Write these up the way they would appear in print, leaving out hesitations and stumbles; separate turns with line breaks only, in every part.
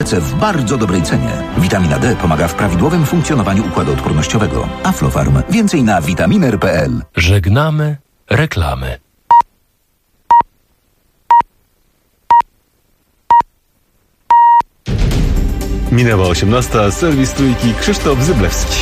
pracę w bardzo dobrej cenie. Witamina D pomaga w prawidłowym funkcjonowaniu układu odpornościowego. Aflofarm. Więcej na vitaminer.pl.
Żegnamy reklamy.
Minęła 18. Serwis Trójki, Krzysztof Zyblewski.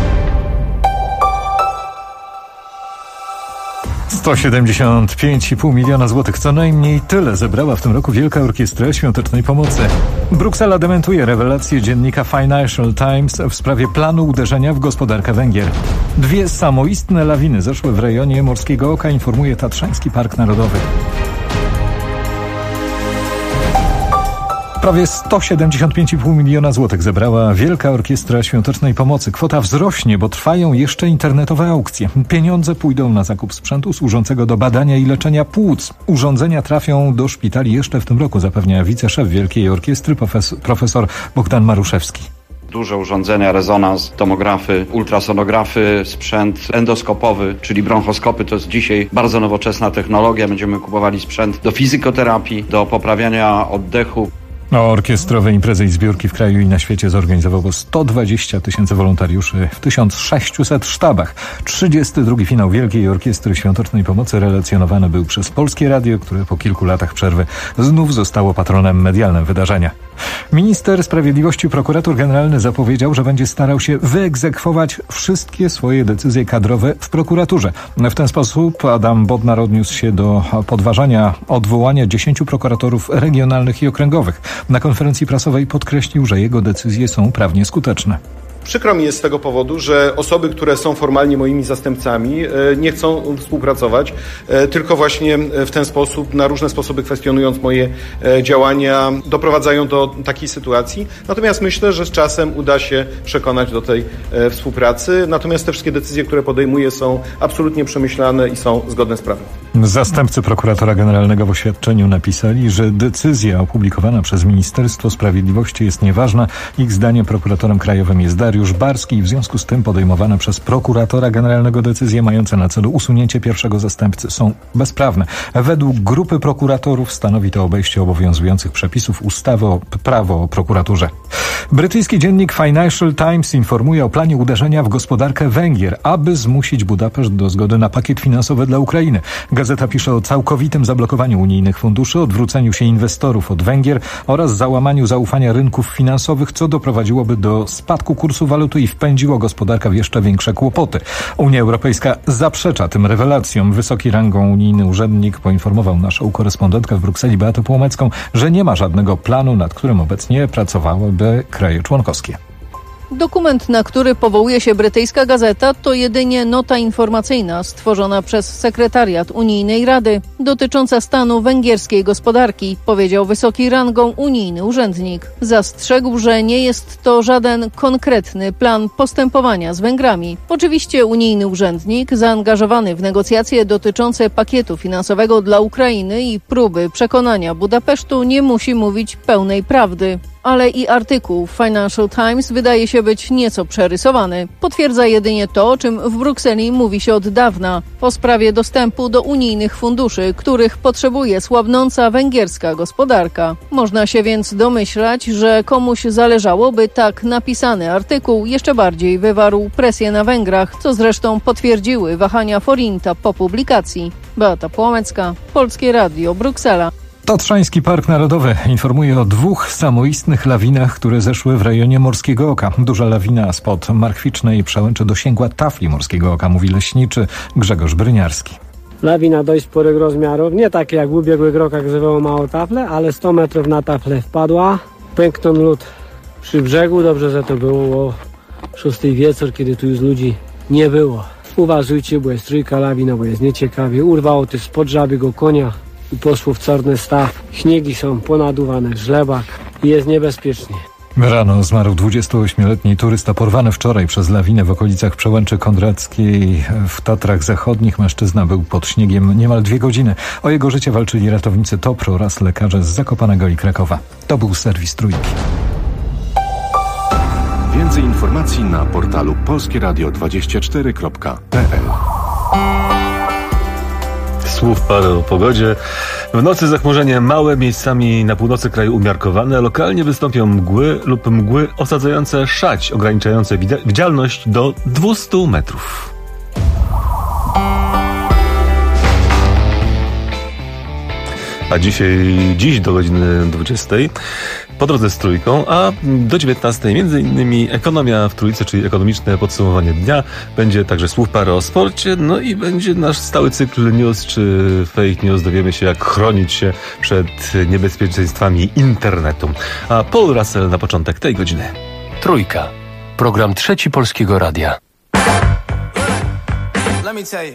175,5 miliona złotych. Co najmniej tyle zebrała w tym roku Wielka Orkiestra Świątecznej Pomocy. Bruksela dementuje rewelacje dziennika Financial Times w sprawie planu uderzenia w gospodarkę Węgier. 2 samoistne lawiny zeszły w rejonie Morskiego Oka, informuje Tatrzański Park Narodowy. Prawie 175,5 miliona złotych zebrała Wielka Orkiestra Świątecznej Pomocy. Kwota wzrośnie, bo trwają jeszcze internetowe aukcje. Pieniądze pójdą na zakup sprzętu służącego do badania i leczenia płuc. Urządzenia trafią do szpitali jeszcze w tym roku, zapewnia wiceszef Wielkiej Orkiestry profesor Bogdan Maruszewski.
Duże urządzenia, rezonans, tomografy, ultrasonografy, sprzęt endoskopowy, czyli bronchoskopy. To jest dzisiaj bardzo nowoczesna technologia. Będziemy kupowali sprzęt do fizykoterapii, do poprawiania oddechu.
Orkiestrowe imprezy i zbiórki w kraju i na świecie zorganizowało 120 000 wolontariuszy w 1600 sztabach. 32. finał Wielkiej Orkiestry Świątecznej Pomocy relacjonowany był przez Polskie Radio, które po kilku latach przerwy znów zostało patronem medialnym wydarzenia. Minister Sprawiedliwości, prokurator generalny zapowiedział, że będzie starał się wyegzekwować wszystkie swoje decyzje kadrowe w prokuraturze. W ten sposób Adam Bodnar odniósł się do podważania odwołania 10 prokuratorów regionalnych i okręgowych. Na konferencji prasowej podkreślił, że jego decyzje są prawnie skuteczne.
Przykro mi jest z tego powodu, że osoby, które są formalnie moimi zastępcami, nie chcą współpracować, tylko właśnie w ten sposób, na różne sposoby kwestionując moje działania, doprowadzają do takiej sytuacji. Natomiast myślę, że z czasem uda się przekonać do tej współpracy. Natomiast te wszystkie decyzje, które podejmuję, są absolutnie przemyślane i są zgodne z prawem.
Zastępcy prokuratora generalnego w oświadczeniu napisali, że decyzja opublikowana przez Ministerstwo Sprawiedliwości jest nieważna. Ich zdaniem prokuratorem krajowym jest Dariusz Barski i w związku z tym podejmowane przez prokuratora generalnego decyzje mające na celu usunięcie pierwszego zastępcy są bezprawne. Według grupy prokuratorów stanowi to obejście obowiązujących przepisów ustawy o prawo o prokuraturze. Brytyjski dziennik Financial Times informuje o planie uderzenia w gospodarkę Węgier, aby zmusić Budapeszt do zgody na pakiet finansowy dla Ukrainy. Gazeta pisze o całkowitym zablokowaniu unijnych funduszy, odwróceniu się inwestorów od Węgier oraz załamaniu zaufania rynków finansowych, co doprowadziłoby do spadku kursu waluty i wpędziło gospodarkę w jeszcze większe kłopoty. Unia Europejska zaprzecza tym rewelacjom. Wysoki rangą unijny urzędnik poinformował naszą korespondentkę w Brukseli Beatę Płomecką, że nie ma żadnego planu, nad którym obecnie pracowałyby kraje członkowskie.
Dokument, na który powołuje się brytyjska gazeta, to jedynie nota informacyjna stworzona przez sekretariat Unijnej Rady dotycząca stanu węgierskiej gospodarki, powiedział wysoki rangą unijny urzędnik. Zastrzegł, że nie jest to żaden konkretny plan postępowania z Węgrami. Oczywiście unijny urzędnik, zaangażowany w negocjacje dotyczące pakietu finansowego dla Ukrainy i próby przekonania Budapesztu, nie musi mówić pełnej prawdy. Ale i artykuł Financial Times wydaje się być nieco przerysowany. Potwierdza jedynie to, o czym w Brukseli mówi się od dawna, o sprawie dostępu do unijnych funduszy, których potrzebuje słabnąca węgierska gospodarka. Można się więc domyślać, że komuś zależało, by tak napisany artykuł jeszcze bardziej wywarł presję na Węgrach, co zresztą potwierdziły wahania forinta po publikacji. Beata Płomecka, Polskie Radio, Bruksela.
Tatrzański Park Narodowy informuje o 2 samoistnych lawinach, które zeszły w rejonie Morskiego Oka. Duża lawina spod Marchwicznej Przełęczy dosięgła tafli Morskiego Oka, mówi leśniczy Grzegorz Bryniarski.
Lawina dość sporych rozmiarów, nie takie jak w ubiegłych rokach, że było mało tafle, ale 100 metrów na taflę wpadła. Pęknął lód przy brzegu, dobrze, że to było o 6 wieczór, kiedy tu już ludzi nie było. Uważajcie, bo jest trójka lawina, bo jest nieciekawie. Urwało też spod żabiego konia i poszło w czarny staw. Śniegi są ponaduwane, żlebak i jest niebezpiecznie.
Rano zmarł 28-letni turysta porwany wczoraj przez lawinę w okolicach Przełęczy Kondrackiej w Tatrach Zachodnich. Mężczyzna był pod śniegiem niemal 2 godziny. O jego życie walczyli ratownicy TOPR oraz lekarze z Zakopanego i Krakowa. To był serwis Trójki.
Więcej informacji na portalu polskieradio24.pl.
słów parę o pogodzie. W nocy zachmurzenie małe, miejscami na północy kraju umiarkowane. Lokalnie wystąpią mgły lub mgły osadzające szać, ograniczające widzialność do 200 metrów. A dziś do godziny 20 po drodze z Trójką, a do 19 między innymi ekonomia w Trójce, czyli ekonomiczne podsumowanie dnia. Będzie także słów parę o sporcie, no i będzie nasz stały cykl news czy fake news. Dowiemy się, jak chronić się przed niebezpieczeństwami internetu. A Paul Russell na początek tej godziny.
Trójka. Program Trzeci Polskiego Radia.
Let me tell you.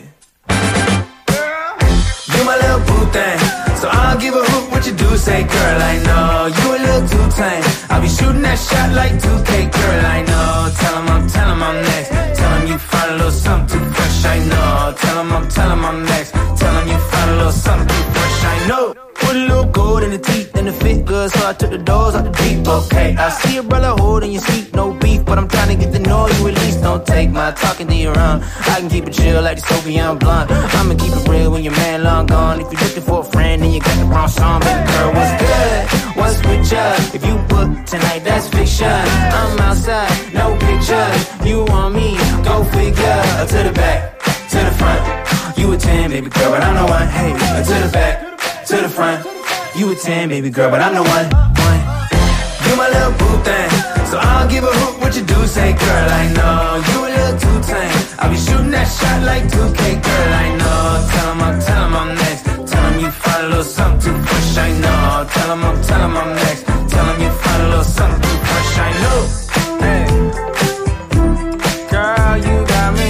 You my little boo thing, so I don't give a hoot what you do. Say, girl, I know you a little too tame. I'll be shooting that shot like 2K, girl, I know. Tell him I'm next. Tell him you find a little something too fresh, I know. Tell him I'm next. Tell him you find a little something too fresh, I know. Put a little gold in the teeth and it fit good, so I took the doors out the deep. Okay, I see your brother holding your seat, no beef, but I'm trying to get to know you at least. Don't take my talking to your own. I can keep it chill like the Soviet blunt. I'ma keep it real when your man long gone. If you're looking for a friend, then you got the wrong song. Baby girl, what's good? What's with ya? If you book tonight, that's fiction. I'm outside, no pictures. You want me? Go figure. To the back, to the front. You a 10, baby girl, but I'm the one. Hey, to the back, to the front. You a 10, baby girl, but I'm the one. You my little boo thing, so I don't give a hoot what you do. Say, girl, I know you a little too tame. I'll be shooting that shot like 2K, girl, I know. Tell him I'm next. Tell him you find a little something too fresh, I know. Tell him I'm next. Tell him you find a little something too fresh, I know. Hey, girl, you got me.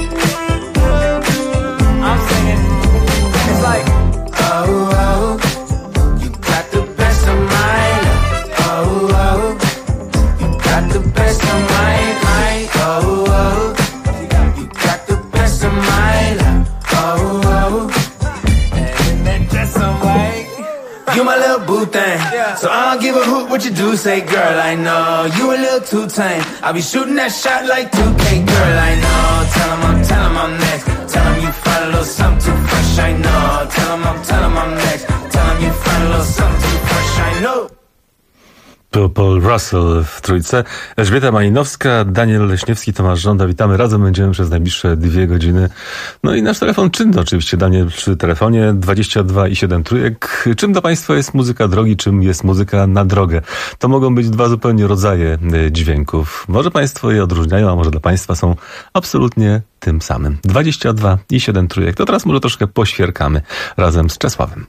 I'm singing. It's like, oh, oh, you got the best of mine. Oh, oh, you got the best of mine. Oh, oh, you got the best of mine. Oh, oh, and that dress on white. You my little boo thing, so I don't give a hoot what you do. Say, girl, I know you a little too tame. I'll be shooting that shot like 2K, girl, I know. Tell him I'm next. Tell him you find a little something too fresh, I know. Tell him I'm next. Tell him you find a little something too fresh, I know.
To Paul Russell w Trójce, Elżbieta Malinowska, Daniel Leśniewski, Tomasz Żąda. Witamy, razem będziemy przez najbliższe 2 godziny. No i nasz telefon czynny oczywiście, Daniel przy telefonie 22 i 7 trójek. Czym dla Państwa jest muzyka drogi, czym jest muzyka na drogę? To mogą być 2 zupełnie rodzaje dźwięków. Może Państwo je odróżniają, a może dla Państwa są absolutnie tym samym. 22 i 7 trójek. To teraz może troszkę poświerkamy razem z Czesławem.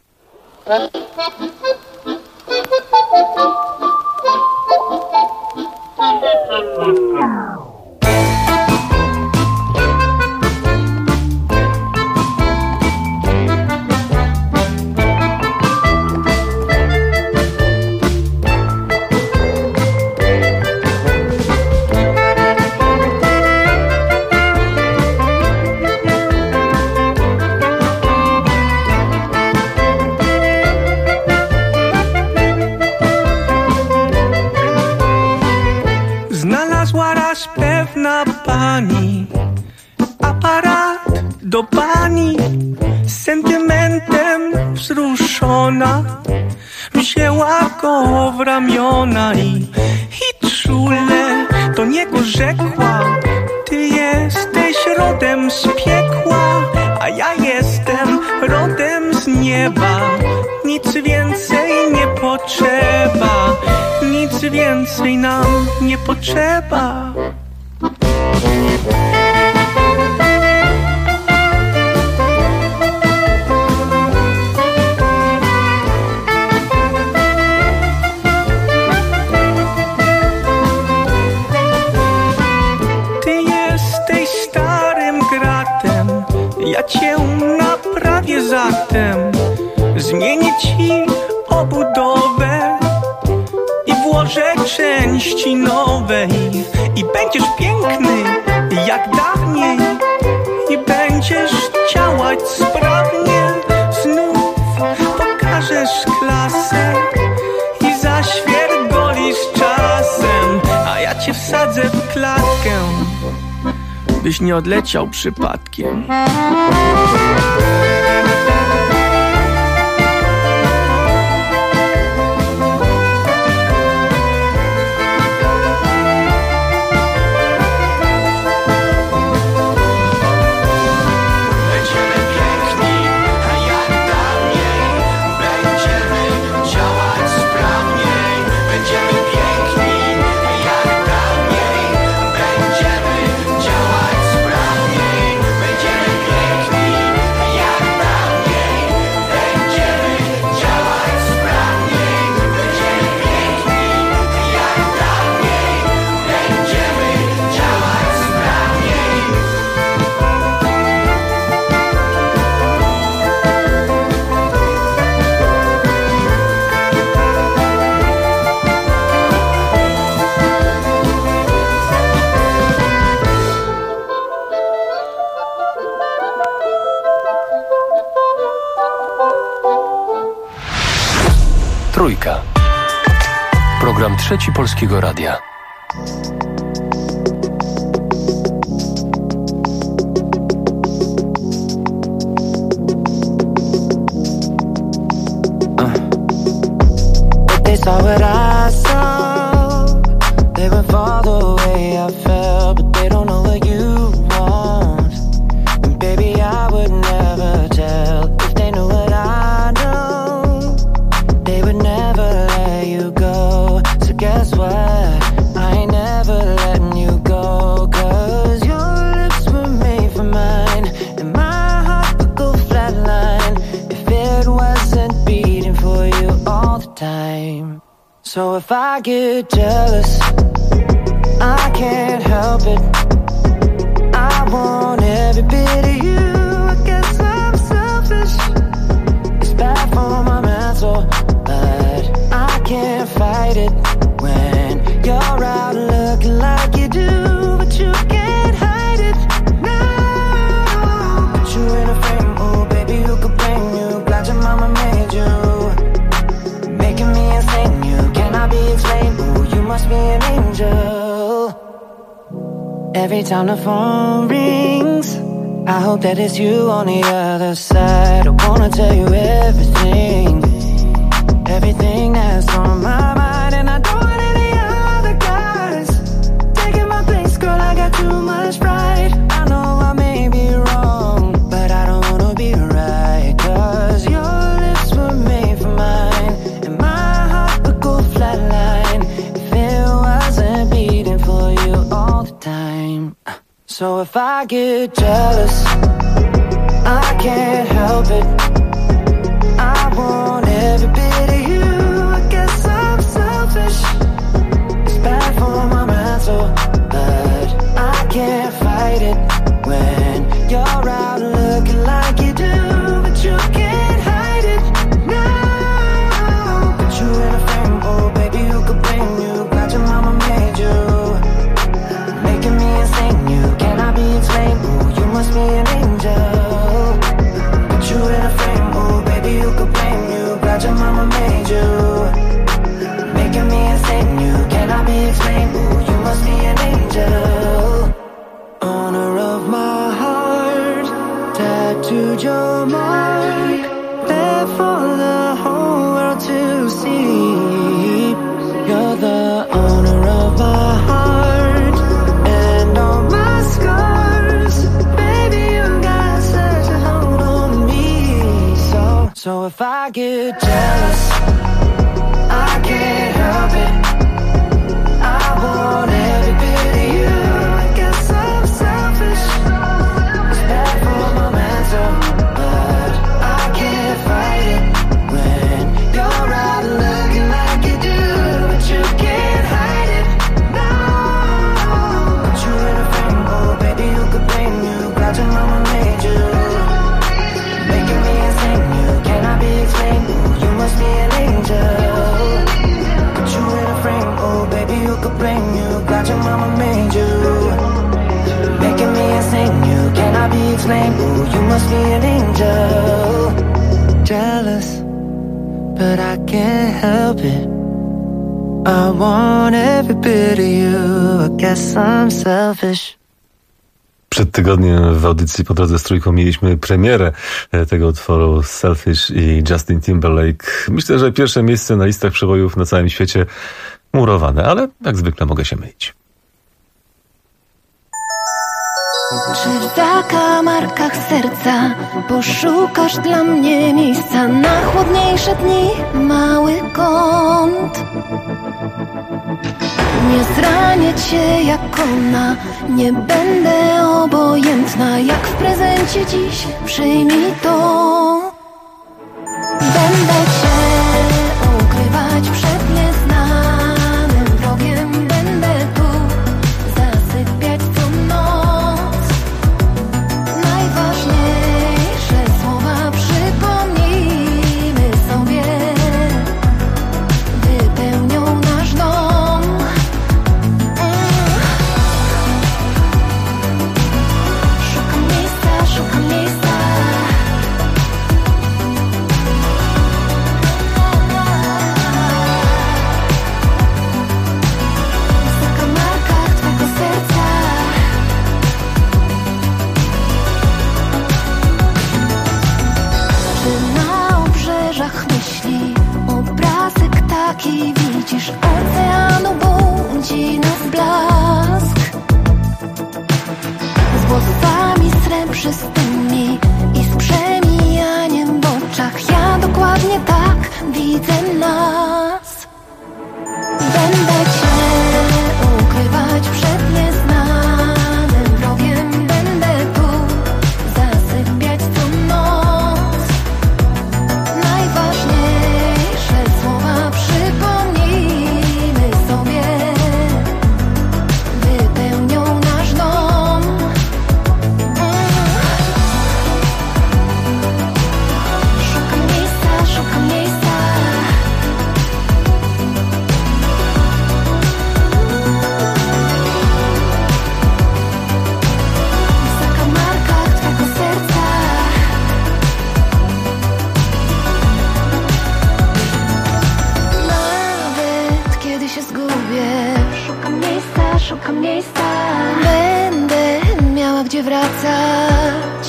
Pani, aparat do pani, sentymentem wzruszona, wzięła go w ramiona i czule do niego rzekła: ty jesteś rodem z piekła, a ja jestem rodem z nieba. Nic więcej nie potrzeba, nic więcej nam nie potrzeba. Ty jesteś starym gratem, ja cię naprawię zatem. Zmienię ci obudowę i włożę części nowe i będziesz piękny jak dawniej i będziesz działać sprawnie. Znów pokażesz klasę i zaświergolisz czasem, a ja cię wsadzę w klatkę, byś nie odleciał przypadkiem.
Trzeci Polskiego Radia.
They saw what I saw. They would fall the way I felt, but they don't know what you want. And baby, I would never tell if they knew what I know. They would never let you go. So guess what? I ain't never letting you go. 'Cause your lips were made for mine, and my heart would go flatline if it wasn't beating for you all the time. So if I get jealous, I can't help it. I want every bit of you. I guess I'm selfish. It's bad for my mental, but I can't fight it when you're out looking like you do, but you can't hide it. No, put you in a frame, oh baby, who could blame you? Glad your mama made you, making me insane. You cannot be explained. Oh, you must be an angel. Every time the phone rings, I hope that it's you on the other side. I wanna tell you everything, everything that's on my mind. And I don't want any other guys taking my place, girl, I got too much pride. I know I may be wrong, but I don't wanna be right. 'Cause your lips were made for mine, and my heart would go flatline if it wasn't beating for you all the time. So if I get jealous, I can't help it. I want every bit of you. I guess I'm selfish. It's bad for my mental, but I can't fight it when you're out looking like you do, but you can't hide it. No, put you in a frame, oh baby, who could blame you? Glad your mama made you, making me insane. You cannot be explained. Oh, you must be an angel. Put you in a frame, oh baby, who could blame you? Glad your mama made you, making me insane. You cannot be explained. Oh, you must be an angel. Owner of my heart, tattooed your mark, there for the whole world to see. You're the owner of my heart and all my scars. Baby, you got such a hold on me. So if I get jealous, I can't help it. I want every bit of you. I guess I'm selfish. It's bad for my mental, but I can't fight it when you're out looking like you do, but you can't hide it. No, put you in a frame, oh baby, who could blame you? Glad your mama made you, making me insane. You cannot be explained. Oh, you must be an angel. Put you in a frame, oh baby, who could blame you? Glad your mama made you, making me insane. You cannot be explained. Oh, you must be an angel. Jealous, but I can't help it. I want every bit of you. I guess I'm selfish.
Przed tygodniem w audycji Po drodze z Trójką mieliśmy premierę tego utworu Selfish i Justin Timberlake. Myślę, że pierwsze miejsce na listach przebojów na całym świecie murowane, ale jak zwykle mogę się mylić.
Czy w zakamarkach serca poszukasz dla mnie miejsca na chłodniejsze dni, mały kąt? Nie zranię cię jak ona, nie będę obojętna, jak w prezencie dziś przyjmij to. Będę cię ukrywać przed nieznanym wrogiem, będę tu zasypiać co noc. Najważniejsze słowa przypomnijmy sobie, wypełnią nasz dom. Szukam miejsca, się zgubię. Szukam miejsca. Będę miała gdzie wracać.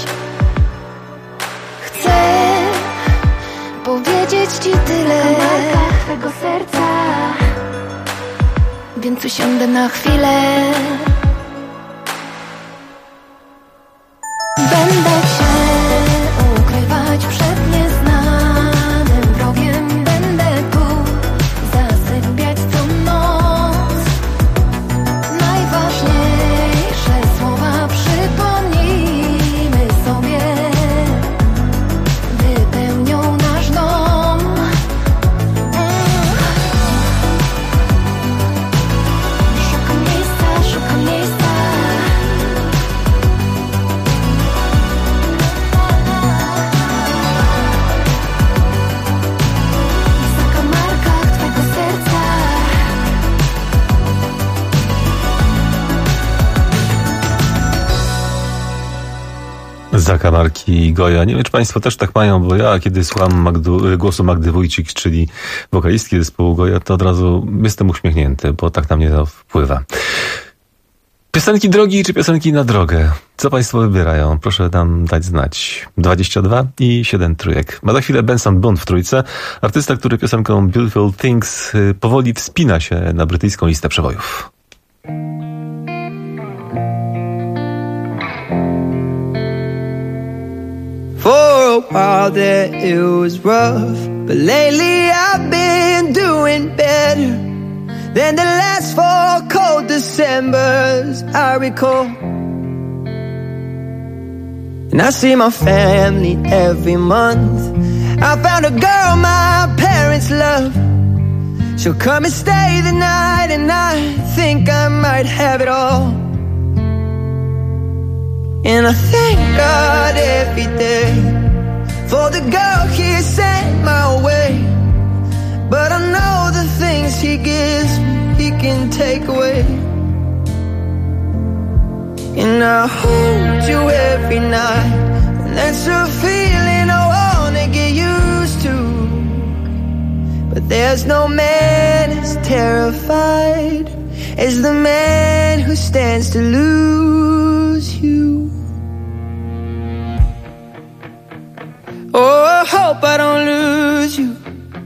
Chcę powiedzieć ci tyle w zakamarkach twego serca, więc usiądę na chwilę. Będę się ukrywać przed nieznanym wrogiem. Będę tu zasypiać co noc. Najważniejsze słowa przypomnijmy sobie. Wypełnią nasz dom. Szukam miejsca.
Zakamarki i Goja. Nie wiem, czy państwo też tak mają, bo ja, kiedy słucham głosu Magdy Wójcik, czyli wokalistki zespołu Goja, to od razu jestem uśmiechnięty, bo tak na mnie to wpływa. Piosenki drogi czy piosenki na drogę? Co państwo wybierają? Proszę nam dać znać. 22 i 7 trójek. Ma za chwilę Benson Boone w trójce. Artysta, który piosenką Beautiful Things powoli wspina się na brytyjską listę przebojów.
For a while there it was rough, but lately I've been doing better than the last 4 cold Decembers I recall. And I see my family every month. I found a girl my parents love. She'll come and stay the night, and I think I might have it all. And I thank God every day for the girl He sent my way. But I know the things He gives me, He can take away. And I hold you every night, and that's a feeling I wanna get used to. But there's no man as terrified as the man who stands to lose you. Oh, I hope I don't lose you.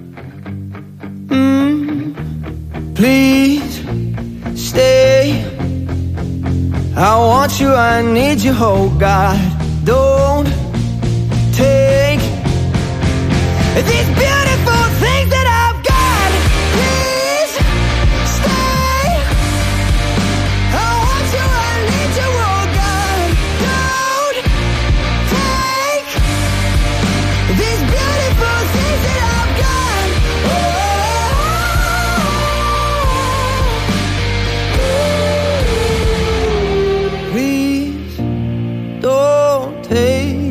Please stay. I want you, I need you, oh God. Don't take these beautiful things that I've got. Please stay. I want you, I need you, oh God. Don't take these beautiful things that I've got. Please don't take.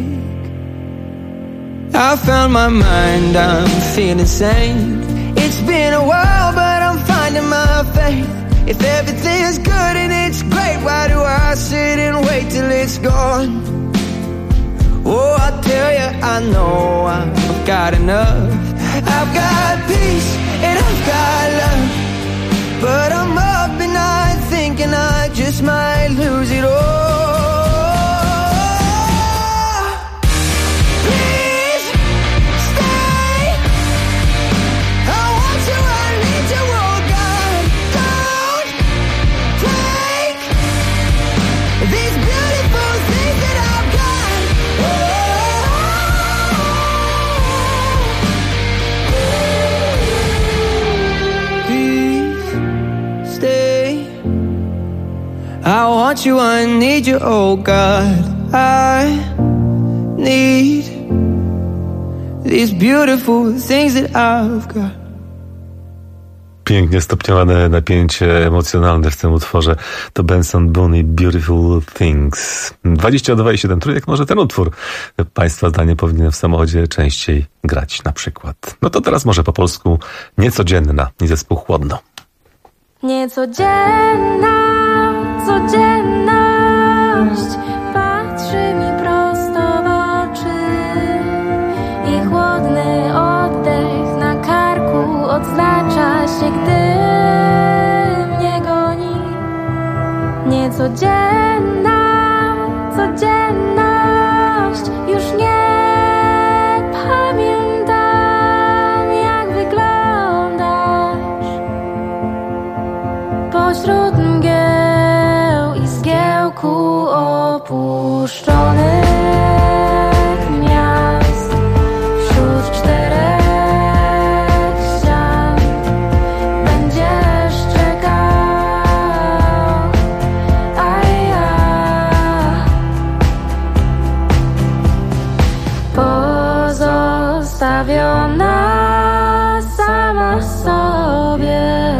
I found my mind, I'm feeling sane. It's been a while, but I'm finding my faith. If everything's good and it's great, why do I sit and wait till it's gone? Oh, I tell you, I know I've got enough. I've got peace and I've got love, but I'm up at night thinking I just might lose it all. Please stay. I want you, I need you, oh God. Don't take these beautiful things that I've got. Please stay. I want you, I need you, oh God. I need these beautiful things that I've got.
Pięknie stopniowane napięcie emocjonalne w tym utworze. To Benson Boone i Beautiful Things. 22 i 7 trójek. Może ten utwór państwa zdanie powinien w samochodzie częściej grać na przykład. No to teraz może po polsku Niecodzienna i zespół Chłodno.
Niecodzienna codzienność patrzy mi prosto w oczy i chłodny oddech na karku odznacza się, gdy Codzienna codzienność, już nie pamiętam, jak wyglądasz. Pośród mgieł i zgiełku opuszczonych miast, wśród czterech ścian będziesz czekał, a ja pozostawiona sama sobie.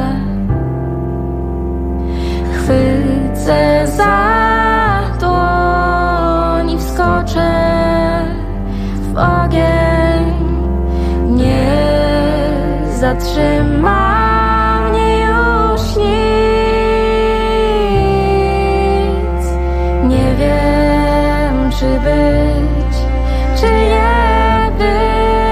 Chwycę za dłoń i wskoczę w ogień. Nie zatrzyma mnie już nic. Nie wiem, czy być, czy nie być.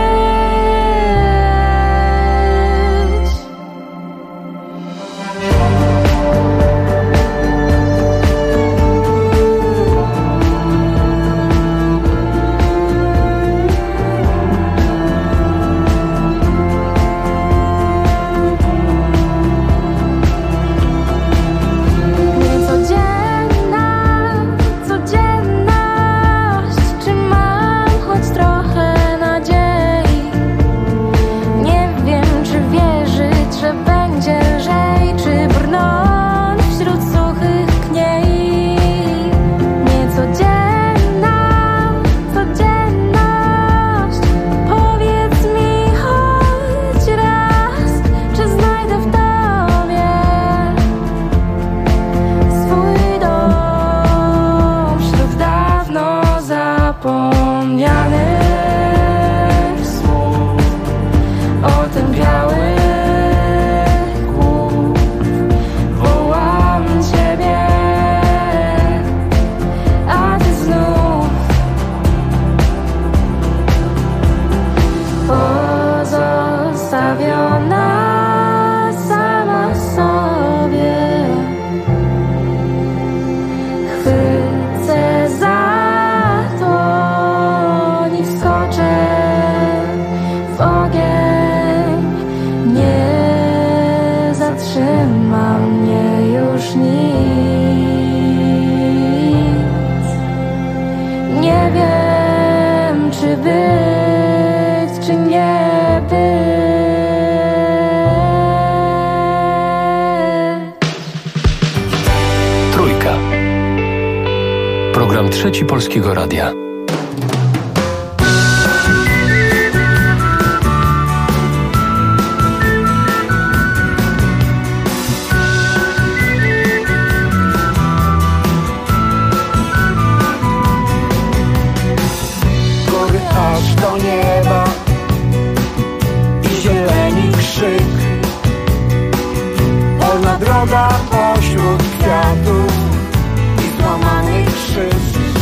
Program Trzeci Polskiego Radia.
Góry aż do nieba i zieleni krzyk, polna droga pośród kwiatów i złamanych szyb,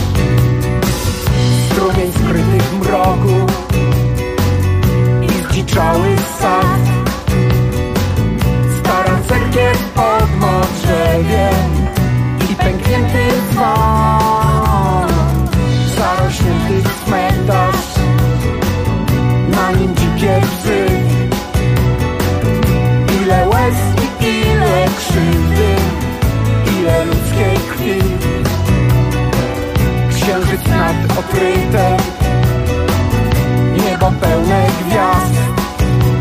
strumień skrytych mroku i zdziczały sad, stara cerkiew pod modrzewiem i pęknięty dzwon, zarośnięty cmentarz, na nim dzikie psy. Ile łez i ile krzywdy, ile ludzkiej krwi. Księżyc nad okrytem, niebo pełne gwiazd,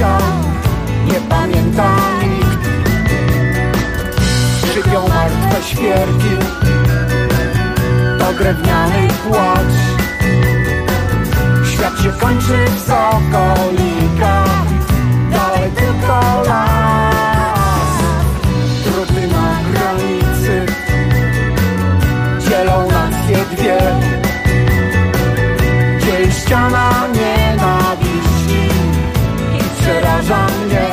życia nie pamięta nikt. Skrzypią martwe świerki, to drewniany płacz. Świat się kończy w sokolikach, dalej tylko las. Trupy na granicy dzielą nacje dwie. Dzieli ściana nienawiści i przeraża mnie.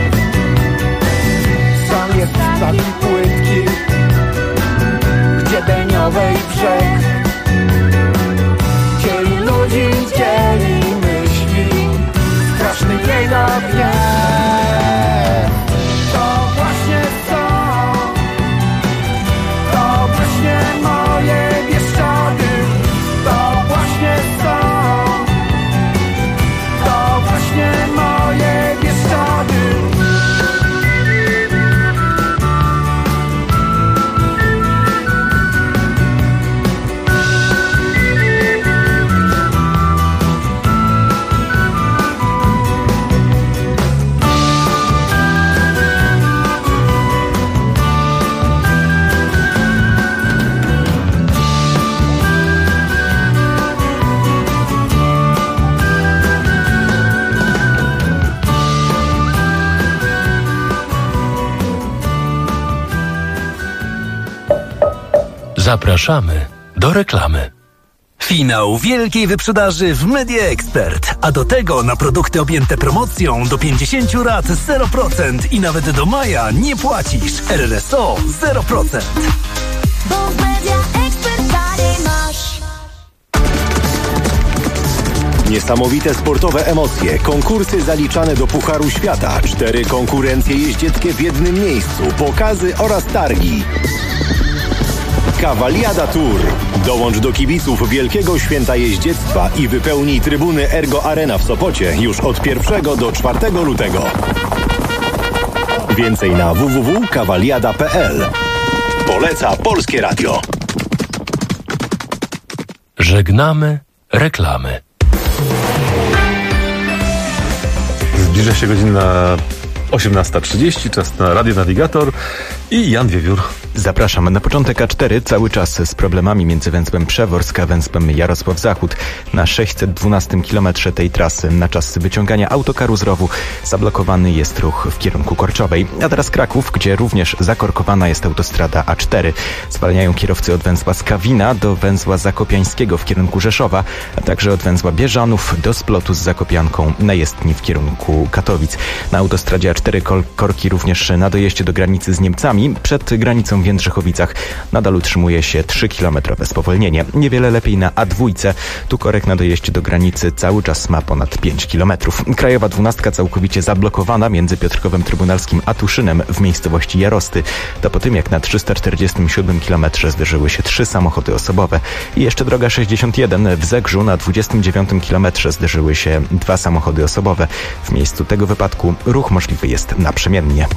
Sam jest taki płytki, gdzie deniowej brzeg dzieli ludzi, dzieli myśli, straszny niedogniew. To właśnie są, to właśnie moje Bieszczady, to właśnie są, to właśnie moje Bieszczady.
Zapraszamy do reklamy.
Finał wielkiej wyprzedaży w Media Expert, a do tego na produkty objęte promocją do 50 rat 0% i nawet do maja nie płacisz. RRSO 0%.
Bo w Media Expert taniej masz.
Niesamowite sportowe emocje, konkursy zaliczane do Pucharu Świata, 4 konkurencje jeździeckie w jednym miejscu, pokazy oraz targi. Cavaliada Tour. Dołącz do kibiców Wielkiego Święta Jeździectwa i wypełnij trybuny Ergo Arena w Sopocie już od 1 do 4 lutego. Więcej na www.cavaliada.pl. Poleca Polskie Radio.
Żegnamy reklamy.
Zbliża się godzina 18:30, czas na Radio Navigator i Jan Wiewiór.
Zapraszam. Na początek A4 cały czas z problemami między węzłem Przeworsk a węzłem Jarosław Zachód. Na 612 kilometrze tej trasy na czas wyciągania autokaru z rowu zablokowany jest ruch w kierunku Korczowej. A teraz Kraków, gdzie również zakorkowana jest autostrada A4. Zwalniają kierowcy od węzła Skawina do węzła Zakopiańskiego w kierunku Rzeszowa, a także od węzła Bieżanów do splotu z Zakopianką na jezdni w kierunku Katowic. Na autostradzie A4 korki również na dojeździe do granicy z Niemcami. Przed granicą w Jędrzechowicach nadal utrzymuje się 3-kilometrowe spowolnienie. Niewiele lepiej na A2. Tu korek na dojeździe do granicy cały czas ma ponad 5 kilometrów. Krajowa 12 całkowicie zablokowana między Piotrkowem Trybunalskim a Tuszynem w miejscowości Jarosty. To po tym, jak na 347 kilometrze zderzyły się 3 samochody osobowe. I jeszcze droga 61 w Zegrzu na 29 kilometrze zderzyły się 2 samochody osobowe. W miejscu tego wypadku ruch możliwy jest naprzemiennie.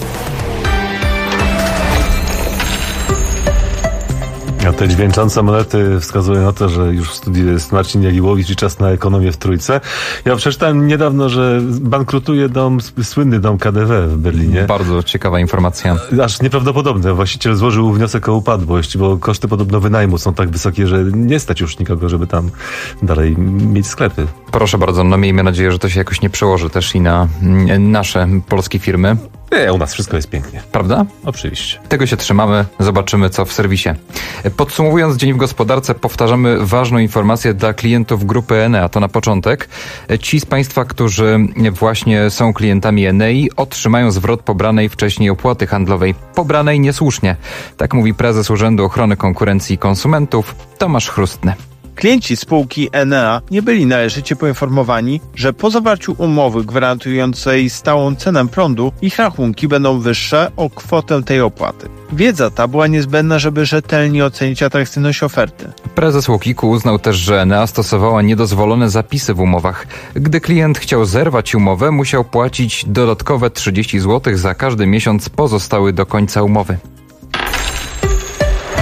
A te dźwięczące monety wskazują na to, że już w studiu jest Marcin Jagiłowicz i czas na ekonomię w Trójce. Ja przeczytałem niedawno, że bankrutuje słynny dom KDW w Berlinie.
Bardzo ciekawa informacja.
Aż nieprawdopodobne. Właściciel złożył wniosek o upadłość, bo koszty podobno wynajmu są tak wysokie, że nie stać już nikogo, żeby tam dalej mieć sklepy.
Proszę bardzo, no miejmy nadzieję, że to się jakoś nie przełoży też i na nasze polskie firmy.
Nie, u nas wszystko jest pięknie.
Prawda?
Oczywiście.
Tego się trzymamy, zobaczymy co w serwisie. Podsumowując dzień w gospodarce, powtarzamy ważną informację dla klientów grupy Enea. To na początek. Ci z Państwa, którzy właśnie są klientami Enei, otrzymają zwrot pobranej wcześniej opłaty handlowej. Pobranej niesłusznie. Tak mówi prezes Urzędu Ochrony Konkurencji i Konsumentów Tomasz Chrustny.
Klienci spółki Enea nie byli należycie poinformowani, że po zawarciu umowy gwarantującej stałą cenę prądu ich rachunki będą wyższe o kwotę tej opłaty. Wiedza ta była niezbędna, żeby rzetelnie ocenić atrakcyjność oferty.
Prezes UOKiK-u uznał też, że Enea stosowała niedozwolone zapisy w umowach. Gdy klient chciał zerwać umowę, musiał płacić dodatkowe 30 zł za każdy miesiąc pozostały do końca umowy.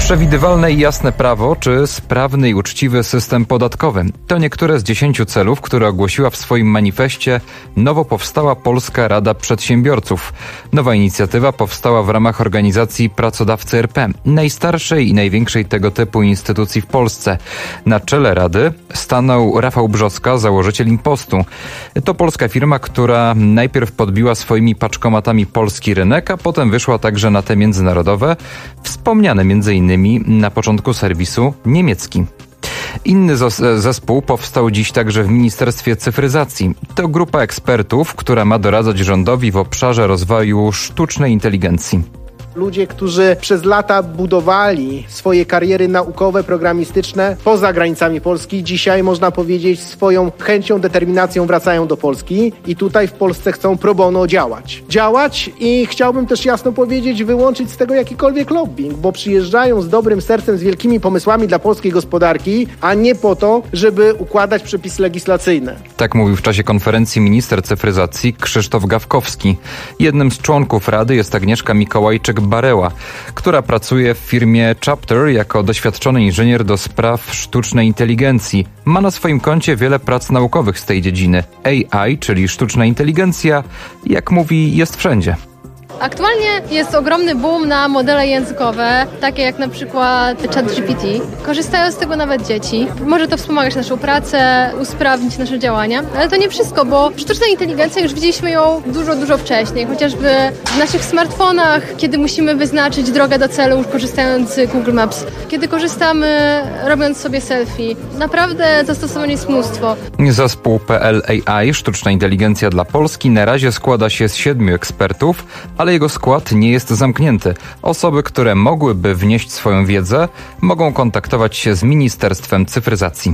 Przewidywalne i jasne prawo, czy sprawny i uczciwy system podatkowy. To niektóre z 10 celów, które ogłosiła w swoim manifestie nowo powstała Polska Rada Przedsiębiorców. Nowa inicjatywa powstała w ramach organizacji Pracodawcy RP, najstarszej i największej tego typu instytucji w Polsce. Na czele Rady stanął Rafał Brzoska, założyciel Impostu. To polska firma, która najpierw podbiła swoimi paczkomatami polski rynek, a potem wyszła także na te międzynarodowe, wspomniane m.in. na początku serwisu niemiecki. Inny zespół powstał dziś także w Ministerstwie Cyfryzacji. To grupa ekspertów, która ma doradzać rządowi w obszarze rozwoju sztucznej inteligencji.
Ludzie, którzy przez lata budowali swoje kariery naukowe, programistyczne poza granicami Polski, dzisiaj można powiedzieć swoją chęcią, determinacją wracają do Polski i tutaj w Polsce chcą pro bono działać i chciałbym też jasno powiedzieć, wyłączyć z tego jakikolwiek lobbying, bo przyjeżdżają z dobrym sercem, z wielkimi pomysłami dla polskiej gospodarki, a nie po to, żeby układać przepisy legislacyjne.
Tak mówił w czasie konferencji minister cyfryzacji Krzysztof Gawkowski. Jednym z członków Rady jest Agnieszka Mikołajczyk-Bareła, która pracuje w firmie Chapter jako doświadczony inżynier do spraw sztucznej inteligencji. Ma na swoim koncie wiele prac naukowych z tej dziedziny. AI, czyli sztuczna inteligencja, jak mówi, jest wszędzie.
Aktualnie jest ogromny boom na modele językowe, takie jak na przykład ChatGPT. Korzystają z tego nawet dzieci. Może to wspomagać naszą pracę, usprawnić nasze działania, ale to nie wszystko, bo sztuczna inteligencja już widzieliśmy ją dużo wcześniej. Chociażby w naszych smartfonach, kiedy musimy wyznaczyć drogę do celu, korzystając z Google Maps. Kiedy korzystamy, robiąc sobie selfie. Naprawdę zastosowań jest mnóstwo.
Zespół PL AI, sztuczna inteligencja dla Polski, na razie składa się z 7 ekspertów, ale jego skład nie jest zamknięty. Osoby, które mogłyby wnieść swoją wiedzę, mogą kontaktować się z Ministerstwem Cyfryzacji.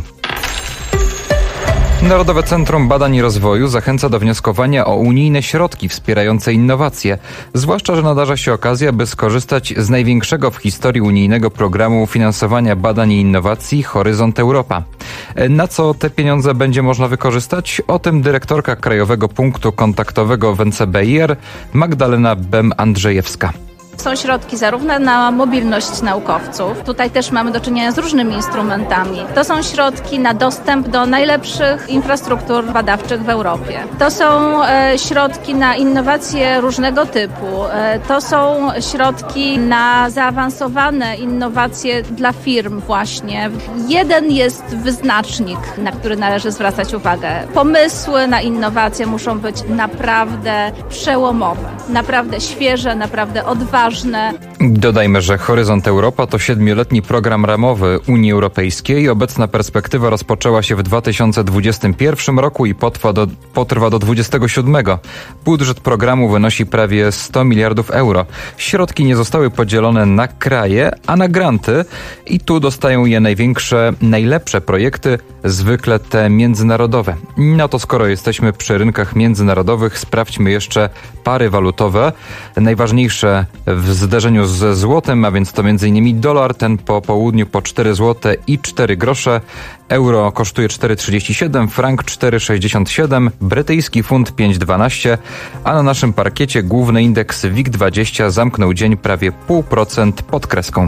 Narodowe Centrum Badań i Rozwoju zachęca do wnioskowania o unijne środki wspierające innowacje, zwłaszcza że nadarza się okazja, by skorzystać z największego w historii unijnego programu finansowania badań i innowacji Horyzont Europa. Na co te pieniądze będzie można wykorzystać? O tym dyrektorka Krajowego Punktu Kontaktowego w NCBIR Magdalena Bem-Andrzejewska.
Są środki zarówno na mobilność naukowców, tutaj też mamy do czynienia z różnymi instrumentami. To są środki na dostęp do najlepszych infrastruktur badawczych w Europie. To są środki na innowacje różnego typu. To są środki na zaawansowane innowacje dla firm właśnie. Jeden jest wyznacznik, na który należy zwracać uwagę. Pomysły na innowacje muszą być naprawdę przełomowe, naprawdę świeże, naprawdę odważne.
Dodajmy, że Horyzont Europa to 7-letni program ramowy Unii Europejskiej. Obecna perspektywa rozpoczęła się w 2021 roku i potrwa do 2027. Budżet programu wynosi prawie 100 miliardów euro. Środki nie zostały podzielone na kraje, a na granty i tu dostają je największe, najlepsze projekty, zwykle te międzynarodowe. No to skoro jesteśmy przy rynkach międzynarodowych, sprawdźmy jeszcze pary walutowe. Najważniejsze w zderzeniu ze złotem, a więc to m.in. dolar, ten po południu po 4 zł i 4 grosze, euro kosztuje 4,37, frank 4,67, brytyjski funt 5,12, a na naszym parkiecie główny indeks WIG20 zamknął dzień prawie 0,5% pod kreską.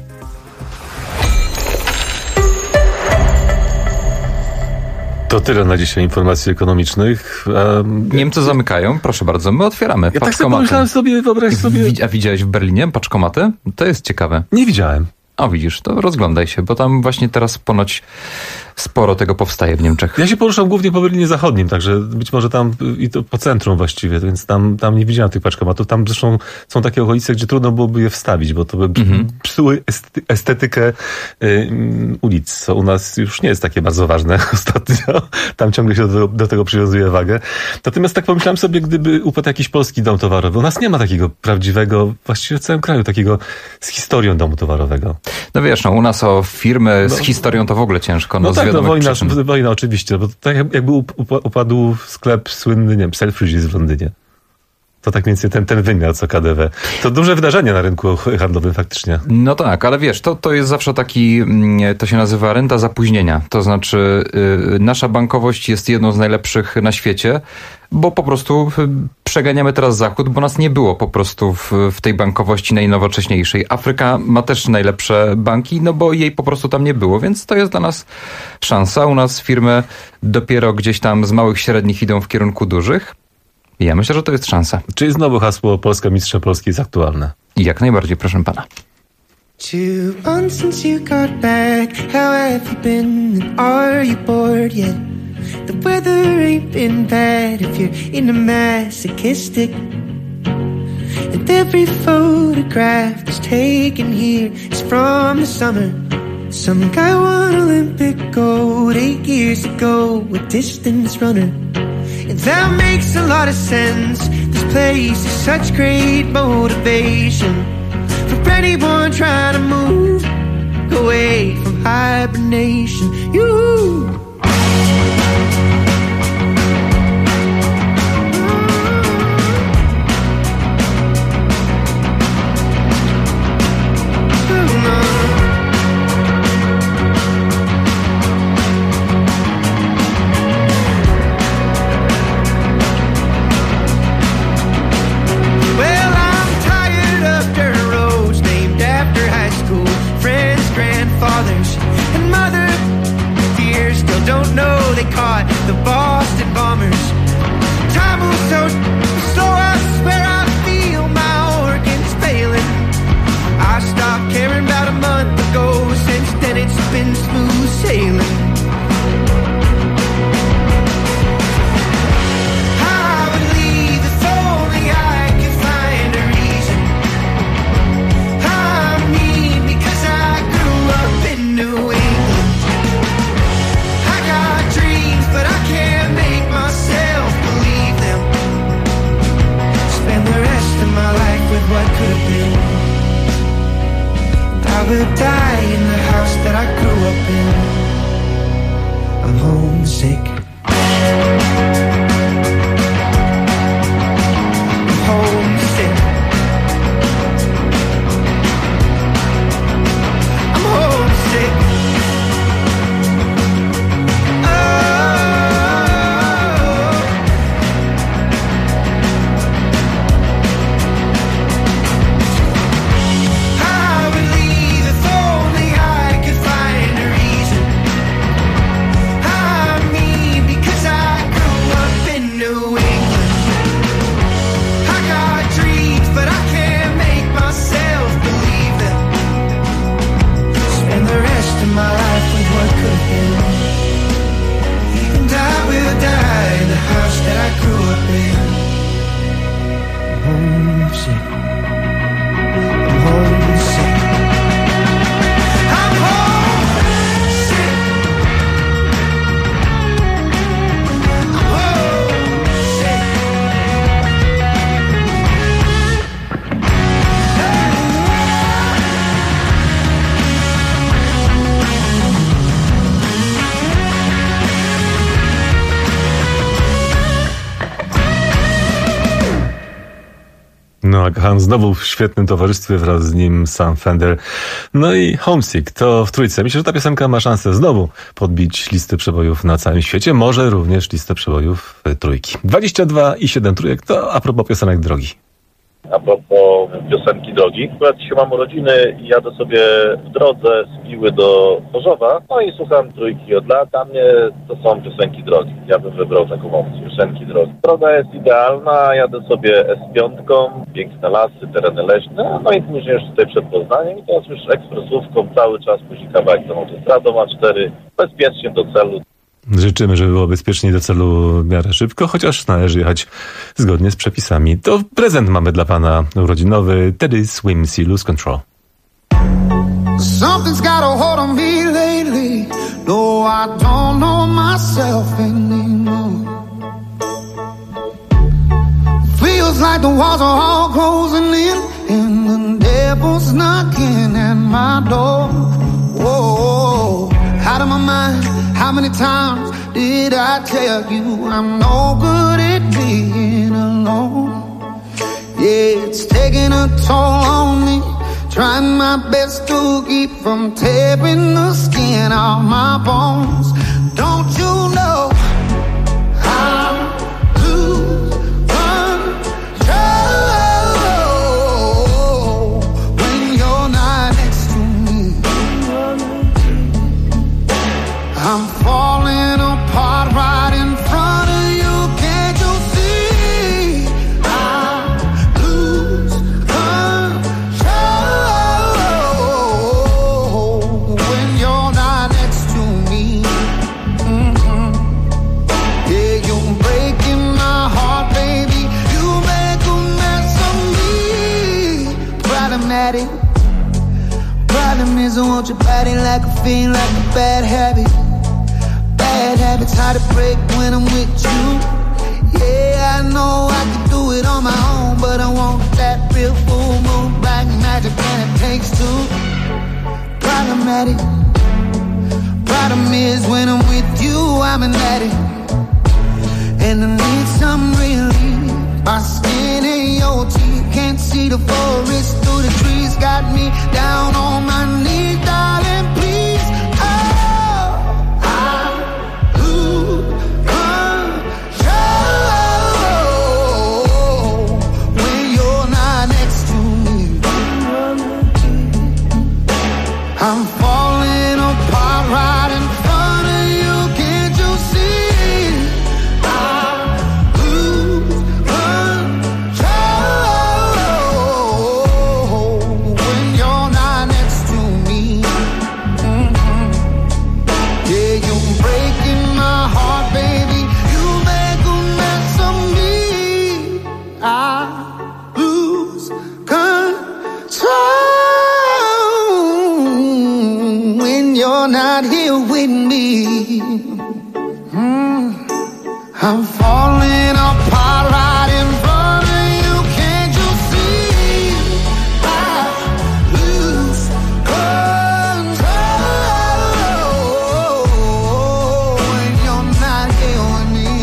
To tyle na dzisiaj informacji ekonomicznych.
Niemcy zamykają, proszę bardzo, my otwieramy
Ja
paczkomaty.
tak sobie pomyślałem sobie, wyobraź sobie...
A widziałeś w Berlinie paczkomaty? To jest ciekawe.
Nie widziałem.
O widzisz, to rozglądaj się, bo tam właśnie teraz ponoć sporo tego powstaje w Niemczech.
Ja się poruszam głównie po Berlinie Zachodnim, także być może tam i to po centrum właściwie, więc tam nie widziałem tych paczkomatów. Tam zresztą są takie okolice, gdzie trudno byłoby je wstawić, bo to by psuły estetykę ulic, co u nas już nie jest takie bardzo ważne ostatnio. Tam ciągle się do tego przywiązuje wagę. Natomiast tak pomyślałem sobie, gdyby upadł jakiś polski dom towarowy. U nas nie ma takiego prawdziwego, właściwie w całym kraju, takiego z historią domu towarowego.
No wiesz, u nas o firmy z historią to w ogóle ciężko.
Wojna oczywiście, bo tak jakby upadł sklep słynny, nie wiem, Selfridges w Londynie. To tak mniej więcej ten wymiar co KDW. To duże wydarzenie na rynku handlowym faktycznie.
No tak, ale wiesz, to jest zawsze taki, to się nazywa renta zapóźnienia. To znaczy nasza bankowość jest jedną z najlepszych na świecie, bo po prostu przeganiamy teraz Zachód, bo nas nie było po prostu w tej bankowości najnowocześniejszej. Afryka ma też najlepsze banki, no bo jej po prostu tam nie było, więc to jest dla nas szansa. U nas firmy dopiero gdzieś tam z małych, średnich idą w kierunku dużych. Ja myślę, że to jest szansa.
Czyli znowu hasło Polska Mistrza Polski jest aktualne.
I jak najbardziej, proszę pana.
2 months since you got back, how have you been? Are you bored yet? The weather ain't been bad if you're into masochistic. And every photograph that's taken here is from the summer. Some guy won Olympic gold 8 years ago, a distance runner. And that makes a lot of sense. This place is such great motivation for anyone trying to move away from hibernation. You. The Boston Bombers. Time moves so slow, I swear I feel my organs failing. I stopped caring about a month ago. Since then it's been smooth sailing. I would leave if only I could find a reason. I mean, because I grew up in New England. I got dreams, but I can't make myself believe them. Spend the rest of my life with what could have been. And I will die in the house that I grew up in. I'm homesick. I'm homesick. I'm homesick.
No, a kocham znowu w świetnym towarzystwie, wraz z nim Sam Fender. No i Homesick to w trójce. Myślę, że ta piosenka ma szansę znowu podbić listę przebojów na całym świecie. Może również listę przebojów trójki. 22,7 trójek to a propos piosenek drogi.
A propos piosenki drogi. Akurat dzisiaj mam urodziny i jadę sobie w drodze z Piły do Chorzowa. No i słucham trójki od lat. Dla mnie to są piosenki drogi. Ja bym wybrał taką opcję, piosenki drogi. Droga jest idealna, jadę sobie S5, piękne lasy, tereny leśne. No i później już tutaj przed Poznaniem. I teraz już ekspresówką cały czas później kawałek tą autostradą A4. Bezpiecznie do celu.
Życzymy, żeby było bezpiecznie do celu w miarę szybko, chociaż należy jechać zgodnie z przepisami. To prezent mamy dla pana urodzinowy. Teddy Swims i Lose Control.
Something's got a hold on me lately. No, I don't know myself anymore. Feels like the walls are all closing in and the devil's knocking at my door. Whoa, out of my mind. How many times did I tell you I'm no good at being alone? it's taking a toll on me. Trying my best to keep from tearing the skin off my bones. Don't you know I lose control when you're not next to me? I'm falling apart right in front of you. Can't you see? I lose control when you're not next to me. Yeah, you're breaking my heart, baby. You make a mess of me. Problematic. Problem is I want your body like a fiend, like a bad habit. Bad habits hard to break when I'm with you. Yeah, I know I can do it on my own, but I want that real full moon black magic, and it takes two. Problematic. Problem is when I'm with you, I'm an addict, and I need some relief. My skin and your teeth, can't see the forest through the trees. Got me down on my knees, darling, please. Oh, I lose control when you're not next to me. I'm falling apart right in front of you. Can't you see? I lose control when you're not next to me. Yeah, you're breaking my heart, baby. You make a mess of me. I lose control when you're not here with me. I'm falling apart right in front of you. Can't you see? I lose control when you're not here with me.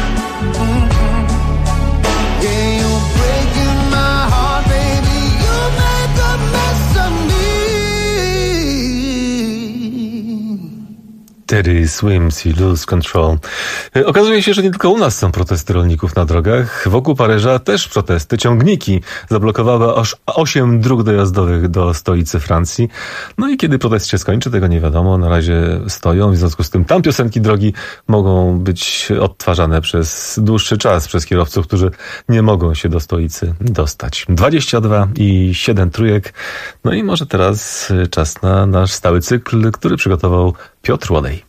Yeah, you're breaking my heart, baby. You make a mess of me.
Teddy Swims i Lose Control. Okazuje się, że nie tylko u nas są protesty rolników na drogach. Wokół Paryża też protesty. Ciągniki zablokowały aż 8 dróg dojazdowych do stolicy Francji. No i kiedy protest się skończy, tego nie wiadomo. Na razie stoją, w związku z tym tam piosenki drogi mogą być odtwarzane przez dłuższy czas przez kierowców, którzy nie mogą się do stolicy dostać. 22 i 7 trójek. No i może teraz czas na nasz stały cykl, który przygotował Piotr Łodej.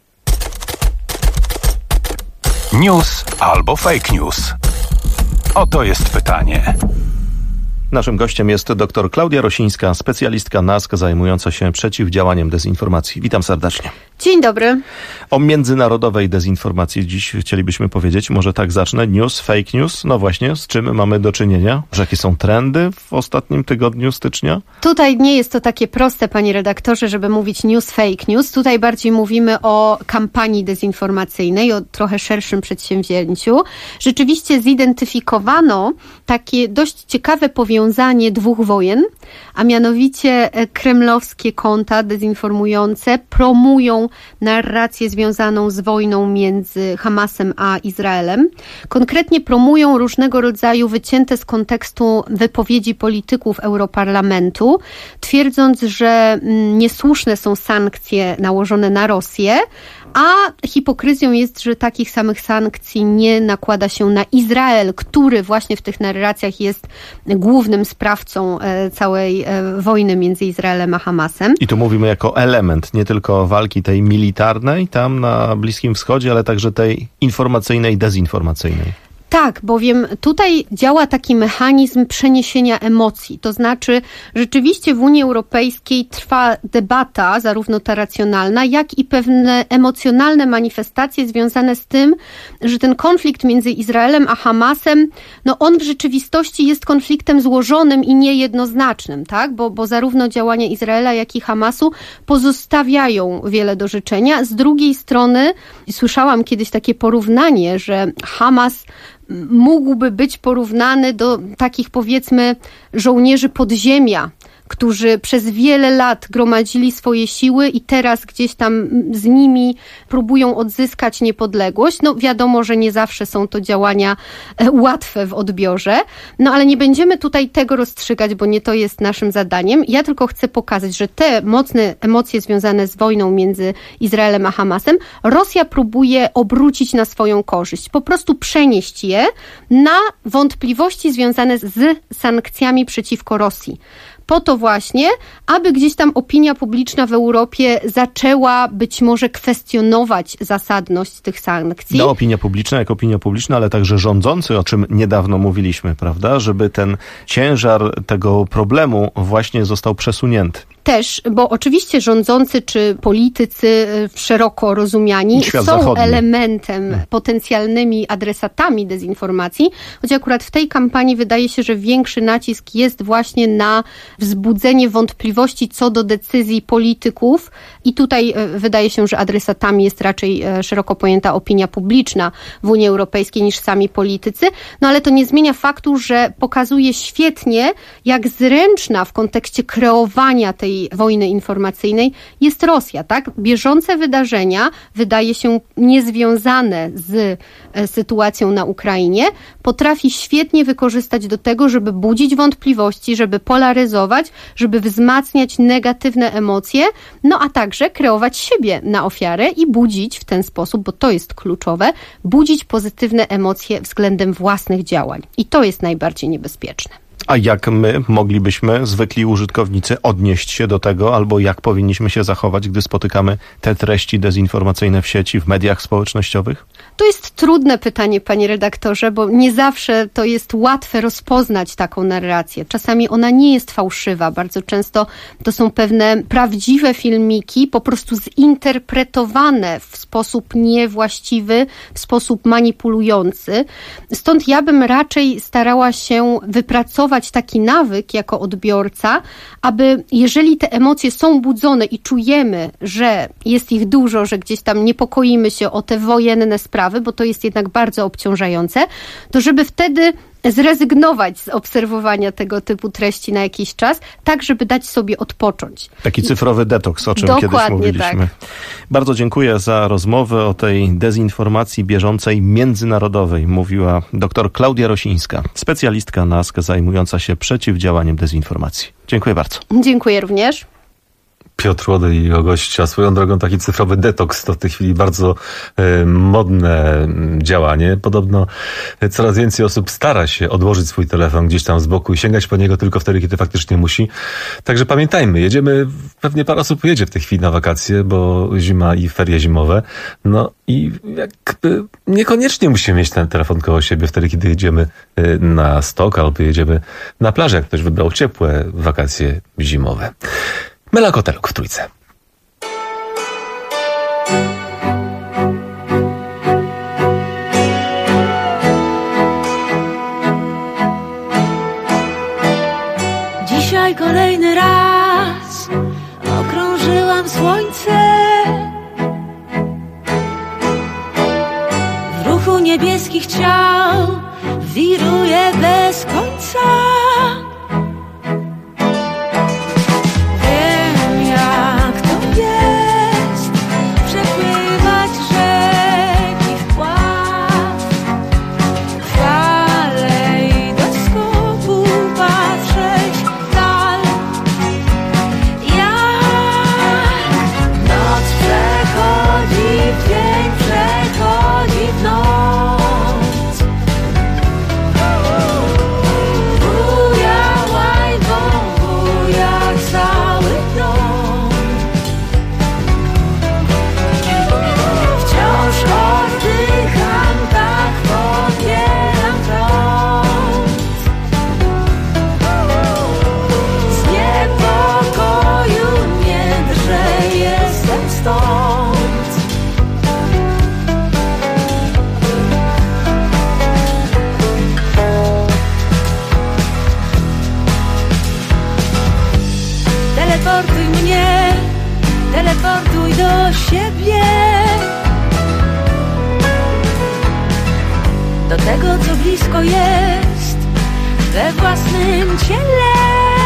News albo fake news? Oto jest pytanie. Naszym gościem jest dr Klaudia Rosińska, specjalistka NASK zajmująca się przeciwdziałaniem dezinformacji. Witam serdecznie.
Dzień dobry.
O międzynarodowej dezinformacji dziś chcielibyśmy powiedzieć. Może tak zacznę. News, fake news. No właśnie, z czym mamy do czynienia? Że jakie są trendy w ostatnim tygodniu stycznia?
Tutaj nie jest to takie proste, panie redaktorze, żeby mówić news, fake news. Tutaj bardziej mówimy o kampanii dezinformacyjnej, o trochę szerszym przedsięwzięciu. Rzeczywiście zidentyfikowano takie dość ciekawe powiązanie dwóch wojen, a mianowicie kremlowskie konta dezinformujące promują narrację związaną z wojną między Hamasem a Izraelem. Konkretnie promują różnego rodzaju wycięte z kontekstu wypowiedzi polityków Europarlamentu, twierdząc, że niesłuszne są sankcje nałożone na Rosję, a hipokryzją jest, że takich samych sankcji nie nakłada się na Izrael, który właśnie w tych narracjach jest głównym sprawcą całej wojny między Izraelem a Hamasem.
I tu mówimy jako element nie tylko walki tej militarnej tam na Bliskim Wschodzie, ale także tej informacyjnej, dezinformacyjnej.
Tak, bowiem tutaj działa taki mechanizm przeniesienia emocji. To znaczy, rzeczywiście w Unii Europejskiej trwa debata, zarówno ta racjonalna, jak i pewne emocjonalne manifestacje związane z tym, że ten konflikt między Izraelem a Hamasem, no on w rzeczywistości jest konfliktem złożonym i niejednoznacznym, tak? Bo zarówno działania Izraela, jak i Hamasu pozostawiają wiele do życzenia. Z drugiej strony słyszałam kiedyś takie porównanie, że Hamas mógłby być porównany do takich, powiedzmy, żołnierzy podziemia, którzy przez wiele lat gromadzili swoje siły i teraz gdzieś tam z nimi próbują odzyskać niepodległość. No wiadomo, że nie zawsze są to działania łatwe w odbiorze, no ale nie będziemy tutaj tego rozstrzygać, bo nie to jest naszym zadaniem. Ja tylko chcę pokazać, że te mocne emocje związane z wojną między Izraelem a Hamasem Rosja próbuje obrócić na swoją korzyść. Po prostu przenieść je na wątpliwości związane z sankcjami przeciwko Rosji. Po to właśnie, aby gdzieś tam opinia publiczna w Europie zaczęła być może kwestionować zasadność tych sankcji.
No, opinia publiczna jak opinia publiczna, ale także rządzący, o czym niedawno mówiliśmy, prawda? Żeby ten ciężar tego problemu właśnie został przesunięty.
Też, bo oczywiście rządzący czy politycy szeroko rozumiani są elementem, potencjalnymi adresatami dezinformacji, choć akurat w tej kampanii wydaje się, że większy nacisk jest właśnie na wzbudzenie wątpliwości co do decyzji polityków i tutaj wydaje się, że adresatami jest raczej szeroko pojęta opinia publiczna w Unii Europejskiej niż sami politycy, no ale to nie zmienia faktu, że pokazuje świetnie, jak zręczna w kontekście kreowania tej wojny informacyjnej jest Rosja, tak? Bieżące wydarzenia, wydaje się niezwiązane z sytuacją na Ukrainie, potrafi świetnie wykorzystać do tego, żeby budzić wątpliwości, żeby polaryzować, żeby wzmacniać negatywne emocje, no a także kreować siebie na ofiarę i budzić w ten sposób, bo to jest kluczowe, budzić pozytywne emocje względem własnych działań. I to jest najbardziej niebezpieczne.
A jak my moglibyśmy, zwykli użytkownicy, odnieść się do tego, albo jak powinniśmy się zachować, gdy spotykamy te treści dezinformacyjne w sieci, w mediach społecznościowych?
To jest trudne pytanie, panie redaktorze, bo nie zawsze to jest łatwe rozpoznać taką narrację. Czasami ona nie jest fałszywa. Bardzo często to są pewne prawdziwe filmiki, po prostu zinterpretowane w sposób niewłaściwy, w sposób manipulujący. Stąd ja bym raczej starała się wypracować taki nawyk jako odbiorca, aby jeżeli te emocje są budzone i czujemy, że jest ich dużo, że gdzieś tam niepokoimy się o te wojenne sprawy, bo to jest jednak bardzo obciążające, to żeby wtedy zrezygnować z obserwowania tego typu treści na jakiś czas, tak żeby dać sobie odpocząć.
Taki cyfrowy detoks, o czym
Dokładnie
kiedyś mówiliśmy.
Tak.
Bardzo dziękuję za rozmowę o tej dezinformacji bieżącej, międzynarodowej. Mówiła dr Klaudia Rosińska, specjalistka NASK zajmująca się przeciwdziałaniem dezinformacji. Dziękuję bardzo.
Dziękuję również.
Piotr Łody i jego gościa. Swoją drogą taki cyfrowy detoks to w tej chwili bardzo modne działanie. Podobno coraz więcej osób stara się odłożyć swój telefon gdzieś tam z boku i sięgać po niego tylko wtedy, kiedy faktycznie musi. Także pamiętajmy, jedziemy, pewnie parę osób jedzie w tej chwili na wakacje, bo zima i ferie zimowe. No i jakby niekoniecznie musimy mieć ten telefon koło siebie wtedy, kiedy jedziemy na stok albo jedziemy na plażę, jak ktoś wybrał ciepłe wakacje zimowe. Mela Koteluk w Trójce.
Dzisiaj kolejny raz okrążyłam słońce. W ruchu niebieskich ciał wiruje bez końca. Teleportuj do siebie, do tego, co blisko jest we własnym ciele.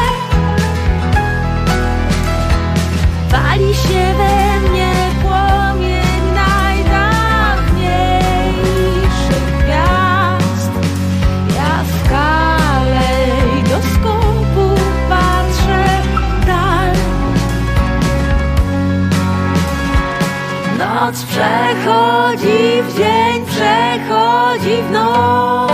Pali się we mnie płomień najdawniejszych gwiazd. Ja w kalejdoskopu patrzę w dal. Noc przechodzi w dzień, przechodzi w noc.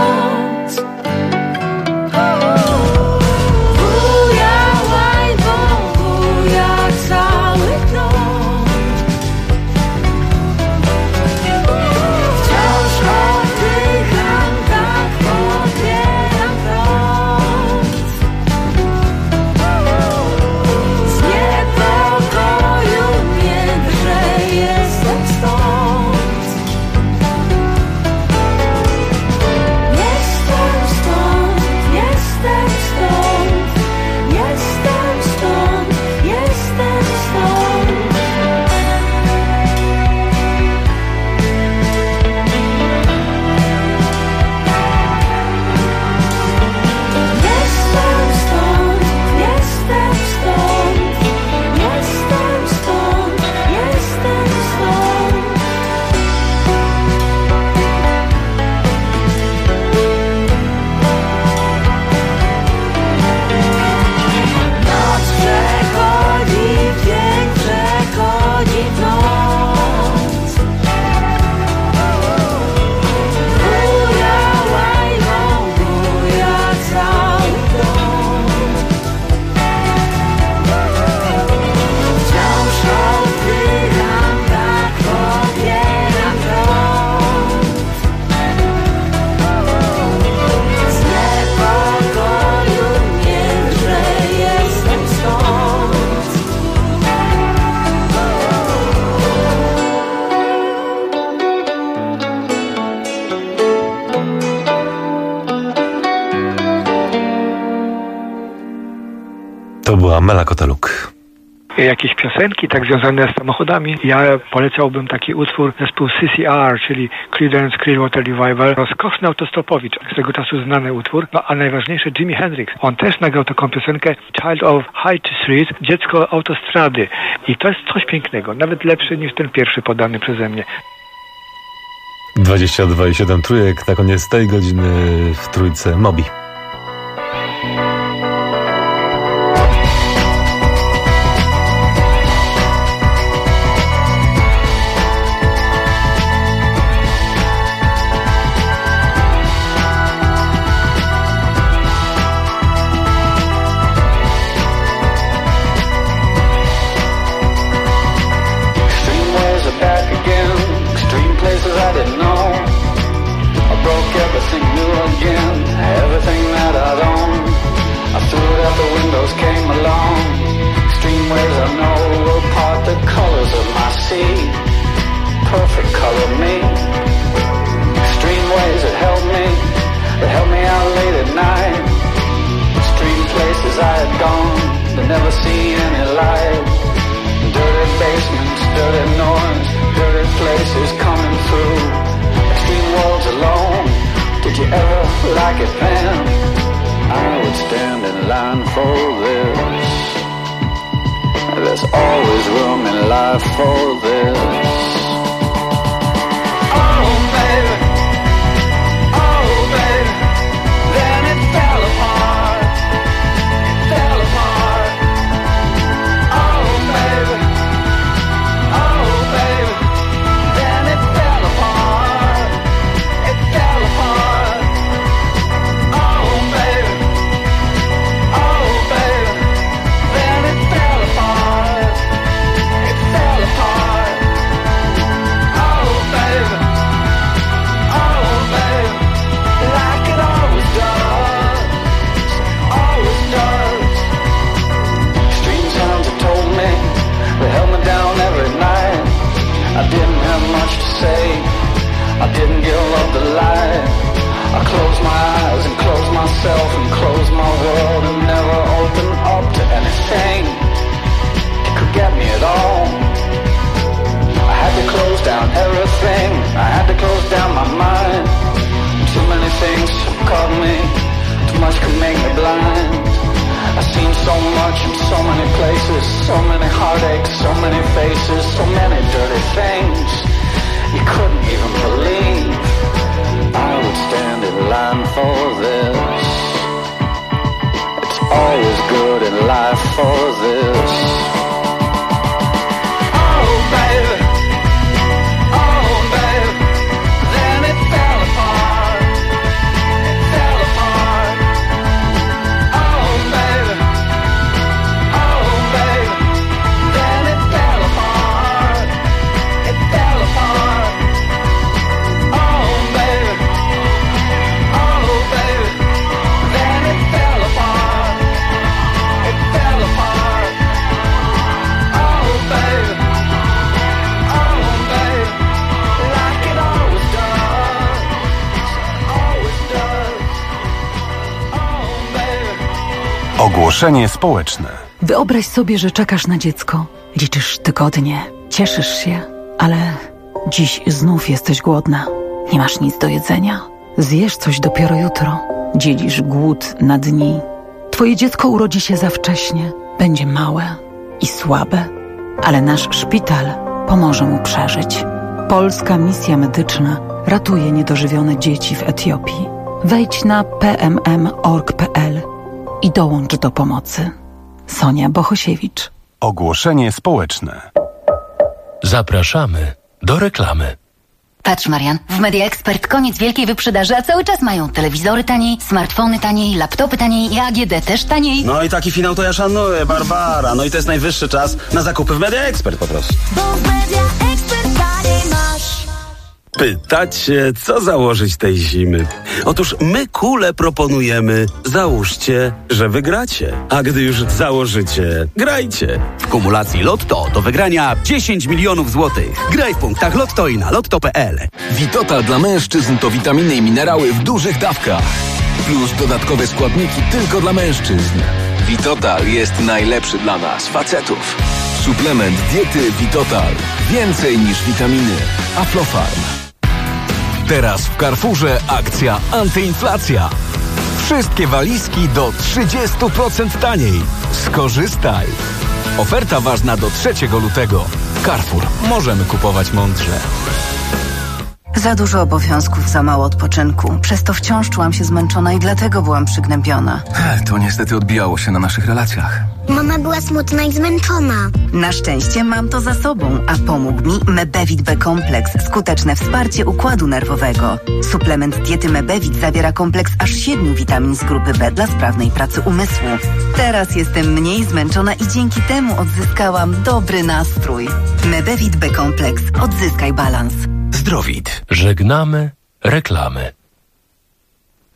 To była Mela Koteluk.
Jakieś piosenki tak związane z samochodami. Ja polecałbym taki utwór zespół CCR, czyli Creedence Clearwater Revival. Rozkoszny autostopowicz, z tego czasu znany utwór. No a najważniejsze Jimi Hendrix. On też nagrał taką piosenkę Child of High Street, dziecko autostrady. I to jest coś pięknego, nawet lepszy niż ten pierwszy podany przeze mnie.
22,7 trójek, na koniec tej godziny w Trójce Mobi.
down everything. I had to close down my mind. Too many places, so many heartaches, so many faces, so many dirty things you couldn't even believe. I would stand in line for this. It's always good in life for this. Oh baby, oh baby, then it fell apart. It fell apart. Oh baby, oh baby, then it fell apart. It fell apart. Oh baby, then it fell apart. It fell apart. Oh baby, like it always does, always does. Oh baby.
Ogłoszenie społeczne.
Wyobraź sobie, że czekasz na dziecko. Liczysz tygodnie, cieszysz się, ale dziś znów jesteś głodna. Nie masz nic do jedzenia. Zjesz coś dopiero jutro. Dzielisz głód na dni. Twoje dziecko urodzi się za wcześnie. Będzie małe i słabe, ale nasz szpital pomoże mu przeżyć. Polska misja medyczna ratuje niedożywione dzieci w Etiopii. Wejdź na pmm.org.pl i dołącz do pomocy. Sonia Bohosiewicz.
Ogłoszenie społeczne.
Zapraszamy do reklamy.
Patrz, Marian, w Media Expert koniec wielkiej wyprzedaży, a cały czas mają telewizory taniej, smartfony taniej, laptopy taniej i AGD też taniej.
No i taki finał to ja szanuję, Barbara. No i to jest najwyższy czas na zakupy w Media Expert po prostu.
Bo w Media Expert taniej masz.
Pytacie, co założyć tej zimy? Otóż my kule proponujemy. Załóżcie, że wygracie. A gdy już założycie, grajcie.
W kumulacji Lotto do wygrania 10 milionów złotych. Graj w punktach Lotto i na lotto.pl.
Vitotal dla mężczyzn to witaminy i minerały w dużych dawkach. Plus dodatkowe składniki tylko dla mężczyzn. Vitotal jest najlepszy dla nas, facetów. Suplement diety Vitotal. Więcej niż witaminy. Aflofarm. Teraz w Carrefourze akcja antyinflacja. Wszystkie walizki do 30% taniej. Skorzystaj. Oferta ważna do 3 lutego. Carrefour. Możemy kupować mądrze.
Za dużo obowiązków, za mało odpoczynku. Przez to wciąż czułam się zmęczona i dlatego byłam przygnębiona.
To niestety odbijało się na naszych relacjach.
Mama była smutna i zmęczona.
Na szczęście mam to za sobą, a pomógł mi Mebevit B Kompleks. Skuteczne wsparcie układu nerwowego. Suplement diety Mebevit zawiera kompleks aż 7 witamin z grupy B dla sprawnej pracy umysłu. Teraz jestem mniej zmęczona i dzięki temu odzyskałam dobry nastrój. Mebevit B Kompleks. Odzyskaj balans.
Zdrowit. Żegnamy reklamy.